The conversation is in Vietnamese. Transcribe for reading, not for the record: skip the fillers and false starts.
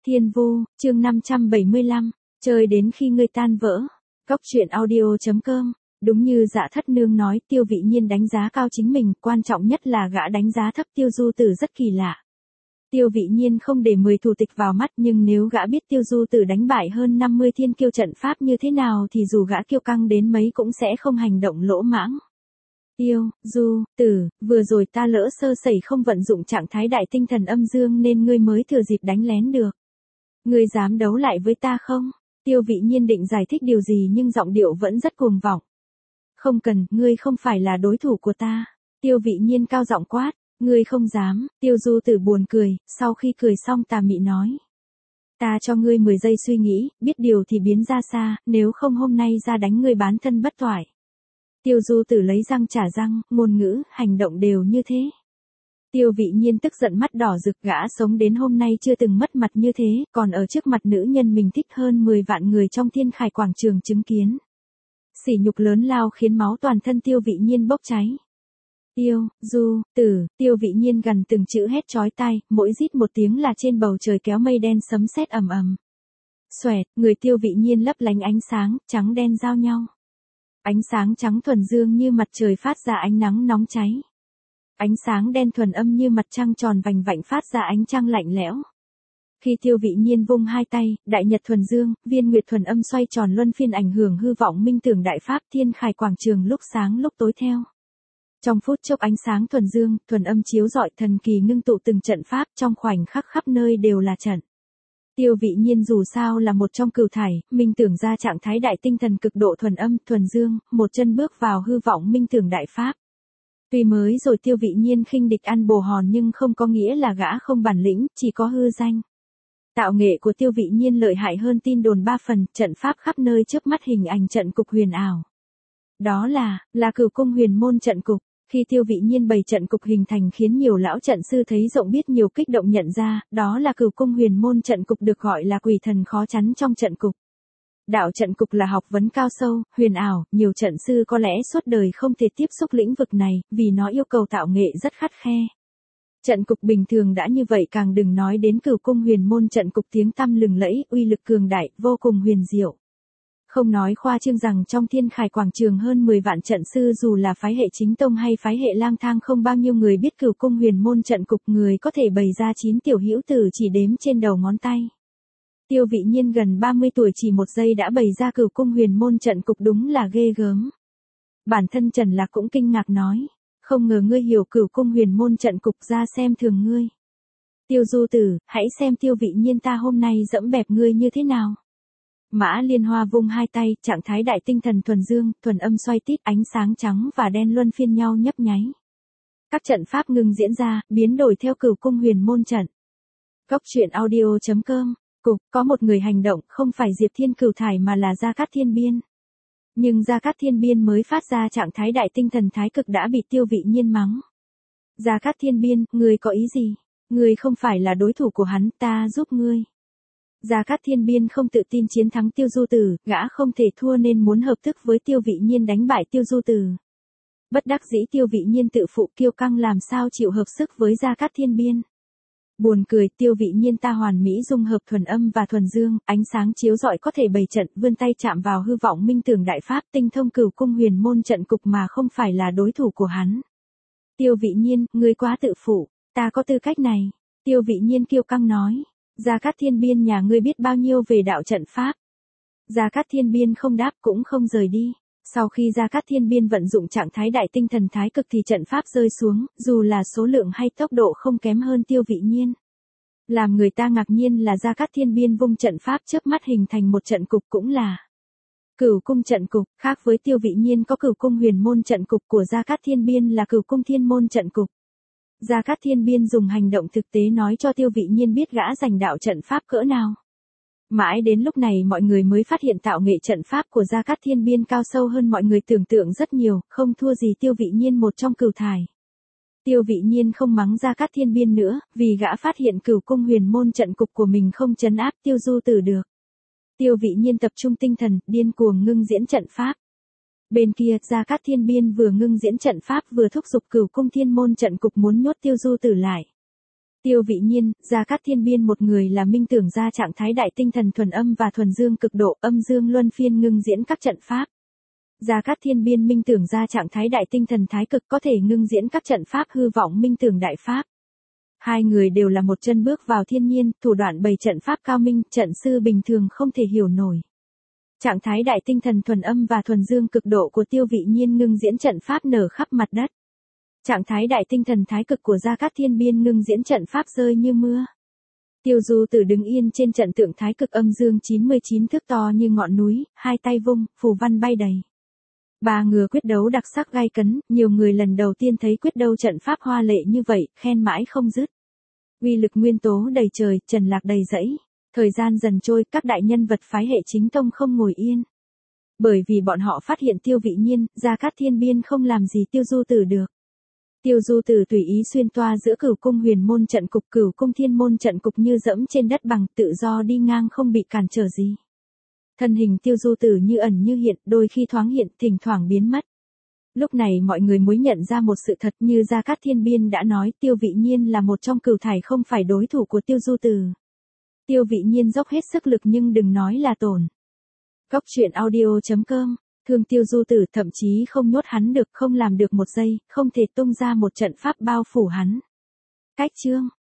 Thiên Vu, chương 575, chơi đến khi ngươi tan vỡ. Cốc truyện audio.com. Đúng như Dạ Thất Nương nói, Tiêu Vị Nhiên đánh giá cao chính mình, quan trọng nhất là gã đánh giá thấp Tiêu Du Tử rất kỳ lạ. Tiêu Vị Nhiên không để 10 thủ tịch vào mắt, nhưng nếu gã biết Tiêu Du Tử đánh bại hơn 50 thiên kiêu trận pháp như thế nào thì dù gã kiêu căng đến mấy cũng sẽ không hành động lỗ mãng. Tiêu, Du, Tử, vừa rồi ta lỡ sơ sẩy không vận dụng trạng thái đại tinh thần âm dương nên ngươi mới thừa dịp đánh lén được. Ngươi dám đấu lại với ta không? Tiêu Vị Nhiên định giải thích điều gì nhưng giọng điệu vẫn rất cuồng vọng. Không cần, ngươi không phải là đối thủ của ta. Tiêu Vị Nhiên cao giọng quát, ngươi không dám. Tiêu Du Tử buồn cười, sau khi cười xong tà mị nói. Ta cho ngươi 10 giây suy nghĩ, biết điều thì biến ra xa, nếu không hôm nay ra đánh ngươi bán thân bất toại. Tiêu Du Tử lấy răng trả răng, ngôn ngữ, hành động đều như thế. Tiêu Vị Nhiên tức giận mắt đỏ rực, gã sống đến hôm nay chưa từng mất mặt như thế, còn ở trước mặt nữ nhân mình thích hơn 10 vạn người trong Thiên Khải quảng trường chứng kiến. Sỉ nhục lớn lao khiến máu toàn thân Tiêu Vị Nhiên bốc cháy. Tiêu, Du, Tử, Tiêu Vị Nhiên gần từng chữ hét chói tai, mỗi rít một tiếng là trên bầu trời kéo mây đen sấm sét ầm ầm. Xoẹt, người Tiêu Vị Nhiên lấp lánh ánh sáng, trắng đen giao nhau. Ánh sáng trắng thuần dương như mặt trời phát ra ánh nắng nóng cháy. Ánh sáng đen thuần âm như mặt trăng tròn vành vạnh phát ra ánh trăng lạnh lẽo. Khi Tiêu Vị Nhiên vung hai tay, đại nhật thuần dương, viên nguyệt thuần âm xoay tròn luân phiên ảnh hưởng hư vọng minh tưởng đại pháp, Thiên Khải quảng trường lúc sáng lúc tối theo. Trong phút chốc ánh sáng thuần dương, thuần âm chiếu rọi, thần kỳ ngưng tụ từng trận pháp, trong khoảnh khắc khắp nơi đều là trận. Tiêu Vị Nhiên dù sao là một trong cửu thải, minh tưởng ra trạng thái đại tinh thần cực độ thuần âm, thuần dương, một chân bước vào hư vọng minh tưởng đại pháp. Tuy mới rồi Tiêu Vị Nhiên khinh địch ăn bồ hòn nhưng không có nghĩa là gã không bản lĩnh, chỉ có hư danh. Tạo nghệ của Tiêu Vị Nhiên lợi hại hơn tin đồn 3 phần, trận pháp khắp nơi trước mắt hình ảnh trận cục huyền ảo. Đó là Cửu Cung Huyền Môn trận cục. Khi Tiêu Vị Nhiên bày trận cục hình thành khiến nhiều lão trận sư thấy rộng biết nhiều kích động nhận ra, đó là Cửu Cung Huyền Môn trận cục được gọi là quỷ thần khó chắn trong trận cục. Đạo trận cục là học vấn cao sâu, huyền ảo, nhiều trận sư có lẽ suốt đời không thể tiếp xúc lĩnh vực này, vì nó yêu cầu tạo nghệ rất khắt khe. Trận cục bình thường đã như vậy càng đừng nói đến Cửu Cung Huyền Môn trận cục tiếng tăm lừng lẫy, uy lực cường đại, vô cùng huyền diệu. Không nói khoa trương rằng trong Thiên Khải quảng trường hơn 10 vạn trận sư dù là phái hệ chính tông hay phái hệ lang thang không bao nhiêu người biết Cửu Cung Huyền Môn trận cục, người có thể bày ra 9 tiểu hữu tử chỉ đếm trên đầu ngón tay. Tiêu Vị Nhiên gần 30 tuổi chỉ một giây đã bày ra Cửu Cung Huyền Môn trận cục đúng là ghê gớm. Bản thân Trần Lạc cũng kinh ngạc nói, không ngờ ngươi hiểu Cửu Cung Huyền Môn trận cục, ra xem thường ngươi. Tiêu Du Tử, hãy xem Tiêu Vị Nhiên ta hôm nay dẫm bẹp ngươi như thế nào. Mã Liên Hoa vung hai tay, trạng thái đại tinh thần thuần dương, thuần âm xoay tít, ánh sáng trắng và đen luân phiên nhau nhấp nháy. Các trận pháp ngừng diễn ra, biến đổi theo Cửu Cung Huyền Môn trận. Cốc truyện audio.com. Cục, có một người hành động, không phải Diệp Thiên Cửu thải mà là Gia Cát Thiên Biên. Nhưng Gia Cát Thiên Biên mới phát ra trạng thái đại tinh thần thái cực đã bị Tiêu Vị Nhiên mắng. Gia Cát Thiên Biên, ngươi có ý gì? Ngươi không phải là đối thủ của hắn, ta giúp ngươi. Gia Cát Thiên Biên không tự tin chiến thắng Tiêu Du Tử, gã không thể thua nên muốn hợp thức với Tiêu Vị Nhiên đánh bại Tiêu Du Tử. Bất đắc dĩ Tiêu Vị Nhiên tự phụ kiêu căng làm sao chịu hợp sức với Gia Cát Thiên Biên. Buồn cười, Tiêu Vị Nhiên ta hoàn mỹ dung hợp thuần âm và thuần dương, ánh sáng chiếu rọi có thể bày trận, vươn tay chạm vào hư vọng minh tưởng đại pháp, tinh thông Cửu Cung Huyền Môn trận cục mà không phải là đối thủ của hắn. Tiêu Vị Nhiên, ngươi quá tự phụ, ta có tư cách này. Tiêu Vị Nhiên kiêu căng nói. Gia Cát Thiên Biên nhà ngươi biết bao nhiêu về đạo trận pháp. Gia Cát Thiên Biên không đáp cũng không rời đi. Sau khi Gia Cát Thiên Biên vận dụng trạng thái đại tinh thần thái cực thì trận pháp rơi xuống, dù là số lượng hay tốc độ không kém hơn Tiêu Vị Nhiên. Làm người ta ngạc nhiên là Gia Cát Thiên Biên vung trận pháp chớp mắt hình thành một trận cục cũng là Cửu Cung trận cục, khác với Tiêu Vị Nhiên có Cửu Cung Huyền Môn trận cục của Gia Cát Thiên Biên là Cửu Cung Thiên Môn trận cục. Gia Cát Thiên Biên dùng hành động thực tế nói cho Tiêu Vị Nhiên biết gã giành đạo trận pháp cỡ nào. Mãi đến lúc này mọi người mới phát hiện tạo nghệ trận pháp của Gia Cát Thiên Biên cao sâu hơn mọi người tưởng tượng rất nhiều, không thua gì Tiêu Vị Nhiên một trong cửu thải. Tiêu Vị Nhiên không mắng Gia Cát Thiên Biên nữa, vì gã phát hiện Cửu Cung Huyền Môn trận cục của mình không trấn áp Tiêu Du Tử được. Tiêu Vị Nhiên tập trung tinh thần, điên cuồng ngưng diễn trận pháp. Bên kia, Gia Cát Thiên Biên vừa ngưng diễn trận pháp vừa thúc giục Cửu Cung Thiên Môn trận cục muốn nhốt Tiêu Du Tử lại. Tiêu Vị Nhiên, Gia Cát Thiên Biên một người là minh tưởng ra trạng thái đại tinh thần thuần âm và thuần dương cực độ, âm dương luân phiên ngưng diễn các trận pháp. Gia Cát Thiên Biên minh tưởng ra trạng thái đại tinh thần thái cực có thể ngưng diễn các trận pháp hư vọng minh tưởng đại pháp. Hai người đều là một chân bước vào thiên nhiên, thủ đoạn bày trận pháp cao minh, trận sư bình thường không thể hiểu nổi. Trạng thái đại tinh thần thuần âm và thuần dương cực độ của Tiêu Vị Nhiên ngưng diễn trận pháp nở khắp mặt đất. Trạng thái đại tinh thần thái cực của Gia Cát Thiên Biên ngưng diễn trận pháp rơi như mưa. Tiêu Du Tử đứng yên trên trận tượng thái cực âm dương 99 thước to như ngọn núi, hai tay vung, phù văn bay đầy. Ba người quyết đấu đặc sắc gay cấn, nhiều người lần đầu tiên thấy quyết đấu trận pháp hoa lệ như vậy, khen mãi không dứt. Uy lực nguyên tố đầy trời, trần lạc đầy dẫy. Thời gian dần trôi, các đại nhân vật phái hệ chính tông không ngồi yên. Bởi vì bọn họ phát hiện Tiêu Vị Nhiên, Gia Cát Thiên Biên không làm gì Tiêu Du Tử được. Tiêu Du Tử tùy ý xuyên toa giữa Cửu cung huyền môn trận cục Cửu cung thiên môn trận cục như dẫm trên đất bằng, tự do đi ngang không bị cản trở gì. Thân hình Tiêu Du Tử như ẩn như hiện, đôi khi thoáng hiện, thỉnh thoảng biến mất. Lúc này mọi người mới nhận ra một sự thật, như Gia Cát Thiên Biên đã nói, Tiêu Vị Nhiên là một trong cửu thải không phải đối thủ của Tiêu Du Tử. Tiêu Vị Nhiên dốc hết sức lực nhưng đừng nói là tổn. Cóc truyện audio.com, thương Tiêu Du Tử thậm chí không nhốt hắn được, không làm được một giây, không thể tung ra một trận pháp bao phủ hắn. Cách chương